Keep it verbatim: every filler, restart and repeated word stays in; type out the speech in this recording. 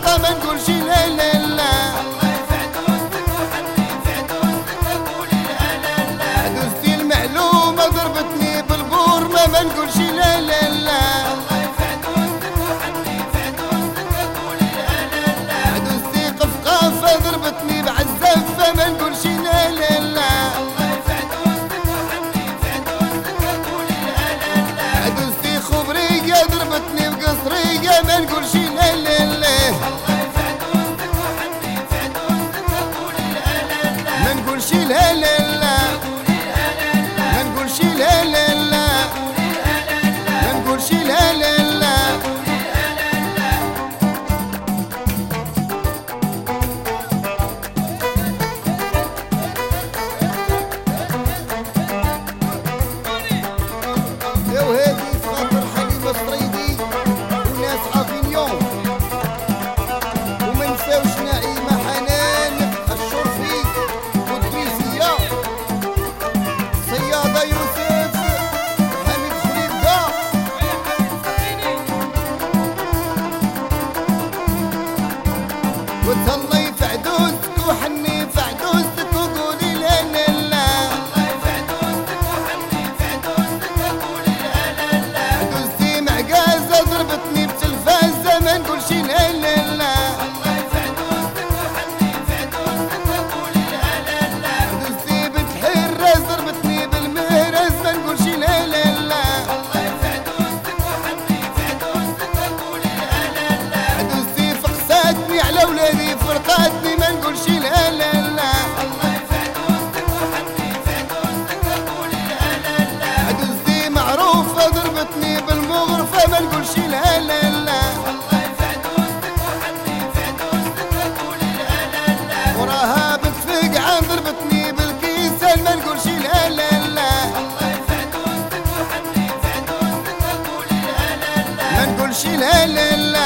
الحقيقة ما نقولش لا لا لا. دوستي المعلومة ضربتني بالبورمة ما نقولش لا لا لا. دوستي قفقافة ضربتني بعزفة ما نقولش لا لا لا. دوستي خبرية ضربتني بقصرية ما نقولش لا لا لا. ما نقولش لا لا لا. ما نقولش لا لا لا. ما نقولش لا لا لا. يا وهادي خاطر حليمة الصريدي وناس افينيون، وما نساوش نعيمة حنان الشرفي والدريسية، صيادة يوسف حميد خليفة، وتهلاي في عدوزك وحني في عدوزك وقولي لا لا لا. عدوزتي معقازة ضربتني بتلفازة ما نقولش لا لا لا. عدوزتي بنت حراس ضربتني بالمهرز ما نقولش لا لا لا. عدوزتي فقساتني على ولادي فرقاتني ما نقولش لا لا لا. عدوزتي معروفة ضربتني بالمغرفة ما نقولش لا لا لا. وراها بنت فقعان ضربتني بالكيسان ما نقولش لا لا لا. ما نقولش لا لا لا.